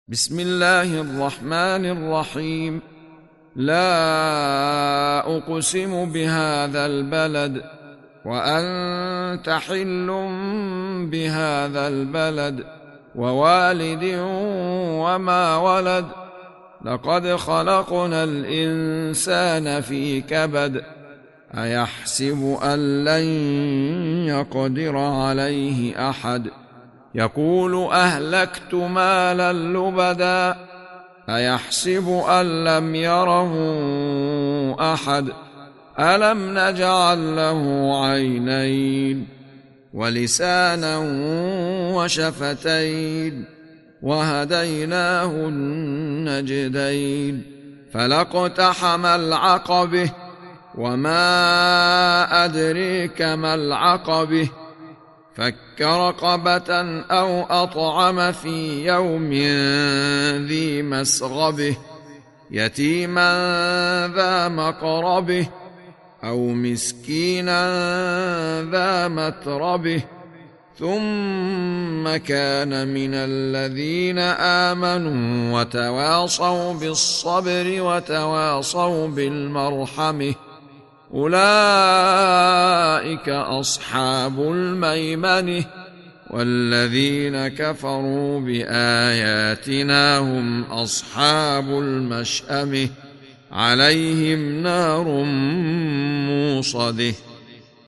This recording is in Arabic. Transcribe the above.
بسم الله الرحمن الرحيم. لا أقسم بهذا البلد وأنت حل بهذا البلد ووالد وما ولد. لقد خلقنا الإنسان في كبد. أيحسب أن لن يقدر عليه أحد. يقول أهلكت مالا لبدا. أيحسب أن لم يره أحد. ألم نجعل له عينين ولسانا وشفتين وهديناه النجدين. فلاقتحم العقبة وما أدريك ما العقبة. فك رقبة أو أطعم في يوم ذي مسغبة. يتيما ذا مقربة أو مسكينا ذا متربة. ثم كان من الذين آمنوا وتواصوا بالصبر وتواصوا بالمرحمة. أولئك أصحاب الميمنة. والذين كفروا بآياتنا هم أصحاب المشأمة. عليهم نار موصده.